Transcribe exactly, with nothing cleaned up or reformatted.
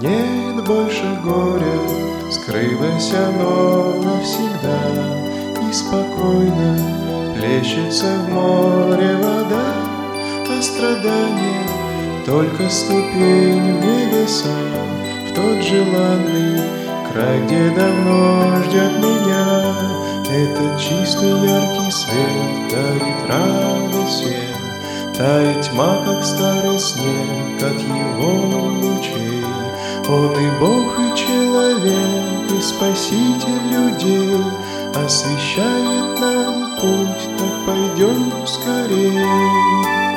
Нет больше горя, скрылось оно навсегда, и спокойно плещется в море вода, а страдание только ступень в небеса, в тот желанный край, где давно ждет меня. Этот чистый яркий свет дарит радость всем, тает тьма, как старый снег от его лучей. Он и Бог, и человек, и спаситель людей, освещает нам путь, так пойдем скорей.